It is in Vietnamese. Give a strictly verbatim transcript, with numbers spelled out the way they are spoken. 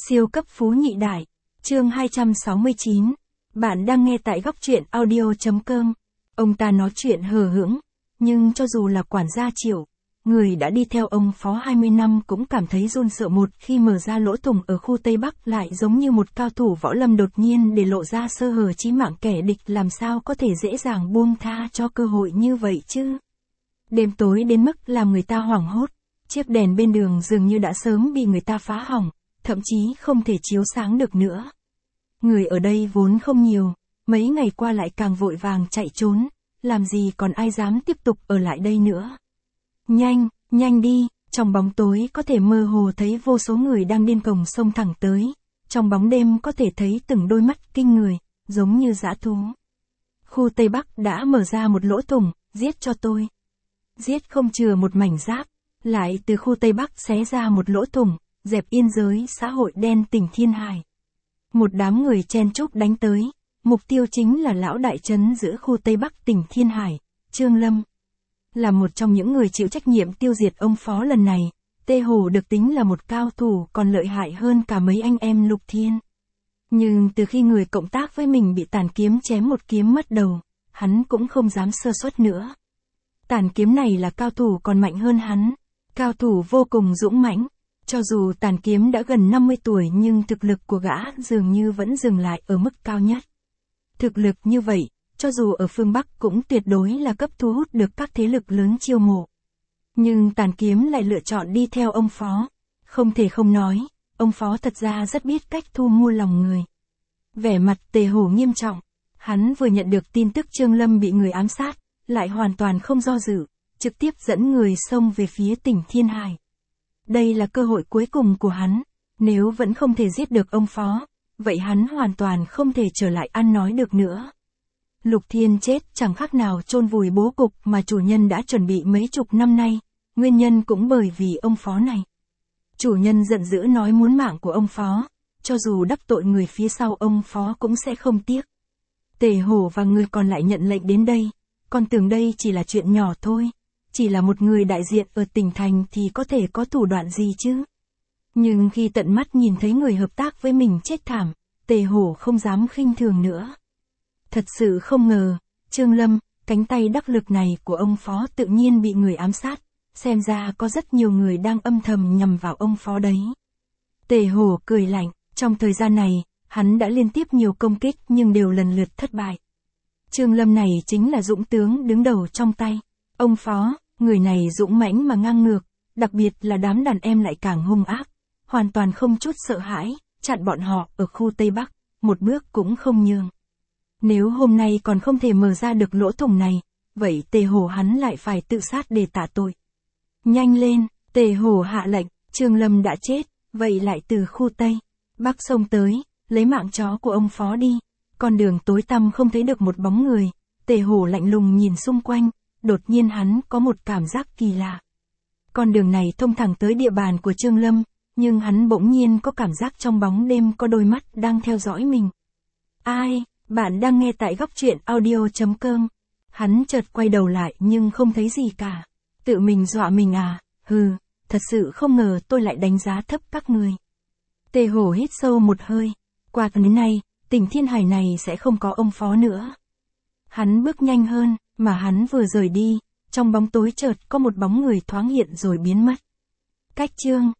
Siêu cấp phú nhị đại, chương hai trăm sáu mươi chín. Bạn đang nghe tại góc truyện audio chấm com. Ông ta nói chuyện hờ hững, nhưng cho dù là quản gia Triệu, người đã đi theo ông Phó hai mươi năm cũng cảm thấy run sợ một khi mở ra lỗ thủng ở khu Tây Bắc, lại giống như một cao thủ võ lâm đột nhiên để lộ ra sơ hở chí mạng, kẻ địch làm sao có thể dễ dàng buông tha cho cơ hội như vậy chứ. Đêm tối đến mức làm người ta hoảng hốt, chiếc đèn bên đường dường như đã sớm bị người ta phá hỏng, thậm chí không thể chiếu sáng được nữa. Người ở đây vốn không nhiều, mấy ngày qua lại càng vội vàng chạy trốn, làm gì còn ai dám tiếp tục ở lại đây nữa. Nhanh, nhanh đi, trong bóng tối có thể mơ hồ thấy vô số người đang điên cuồng xông thẳng tới, trong bóng đêm có thể thấy từng đôi mắt kinh người, giống như dã thú. Khu Tây Bắc đã mở ra một lỗ thủng, giết cho tôi. Giết không chừa một mảnh giáp, lại từ khu Tây Bắc xé ra một lỗ thủng, dẹp yên giới xã hội đen tỉnh Thiên Hải. Một đám người chen chúc đánh tới, mục tiêu chính là lão đại trấn giữa khu Tây Bắc tỉnh Thiên Hải, Trương Lâm. Là một trong những người chịu trách nhiệm tiêu diệt ông Phó lần này, Tê Hổ được tính là một cao thủ còn lợi hại hơn cả mấy anh em Lục Thiên. Nhưng từ khi người cộng tác với mình bị Tàn Kiếm chém một kiếm mất đầu, hắn cũng không dám sơ suất nữa. Tàn Kiếm này là cao thủ còn mạnh hơn hắn, cao thủ vô cùng dũng mãnh. Cho dù Tàn Kiếm đã gần năm mươi tuổi nhưng thực lực của gã dường như vẫn dừng lại ở mức cao nhất. Thực lực như vậy, cho dù ở phương Bắc cũng tuyệt đối là cấp thu hút được các thế lực lớn chiêu mộ. Nhưng Tàn Kiếm lại lựa chọn đi theo ông Phó. Không thể không nói, ông Phó thật ra rất biết cách thu mua lòng người. Vẻ mặt Tề Hổ nghiêm trọng, hắn vừa nhận được tin tức Trương Lâm bị người ám sát, lại hoàn toàn không do dự, trực tiếp dẫn người xông về phía tỉnh Thiên Hải. Đây là cơ hội cuối cùng của hắn, nếu vẫn không thể giết được ông Phó, vậy hắn hoàn toàn không thể trở lại ăn nói được nữa. Lục Thiên chết chẳng khác nào chôn vùi bố cục mà chủ nhân đã chuẩn bị mấy chục năm nay, nguyên nhân cũng bởi vì ông Phó này. Chủ nhân giận dữ nói muốn mạng của ông Phó, cho dù đắc tội người phía sau ông Phó cũng sẽ không tiếc. Tề Hổ và người còn lại nhận lệnh đến đây, còn tưởng đây chỉ là chuyện nhỏ thôi. Chỉ là một người đại diện ở tỉnh thành thì có thể có thủ đoạn gì chứ. Nhưng khi tận mắt nhìn thấy người hợp tác với mình chết thảm, Tề Hổ không dám khinh thường nữa. Thật sự không ngờ, Trương Lâm, cánh tay đắc lực này của ông Phó tự nhiên bị người ám sát, xem ra có rất nhiều người đang âm thầm nhằm vào ông Phó đấy. Tề Hổ cười lạnh, trong thời gian này, hắn đã liên tiếp nhiều công kích nhưng đều lần lượt thất bại. Trương Lâm này chính là dũng tướng đứng đầu trong tay. Ông Phó, người này dũng mãnh mà ngang ngược, đặc biệt là đám đàn em lại càng hung ác, hoàn toàn không chút sợ hãi, chặn bọn họ ở khu Tây Bắc, một bước cũng không nhường. Nếu hôm nay còn không thể mở ra được lỗ thủng này, vậy Tề Hổ hắn lại phải tự sát để tạ tội. Nhanh lên, Tề Hổ hạ lệnh, Trương Lâm đã chết, vậy lại từ khu Tây Bắc xông tới, lấy mạng chó của ông Phó đi. Con đường tối tăm không thấy được một bóng người, Tề Hổ lạnh lùng nhìn xung quanh. Đột nhiên hắn có một cảm giác kỳ lạ. Con đường này thông thẳng tới địa bàn của Trương Lâm, nhưng hắn bỗng nhiên có cảm giác trong bóng đêm có đôi mắt đang theo dõi mình. Ai, bạn đang nghe tại góc truyện audio chấm com. Hắn chợt quay đầu lại nhưng không thấy gì cả. Tự mình dọa mình à, hừ, thật sự không ngờ tôi lại đánh giá thấp các người. Tề Hổ hít sâu một hơi, qua đến nay, tỉnh Thiên Hải này sẽ không có ông Phó nữa. Hắn bước nhanh hơn. Mà hắn vừa rời đi, trong bóng tối chợt có một bóng người thoáng hiện rồi biến mất. Cách chương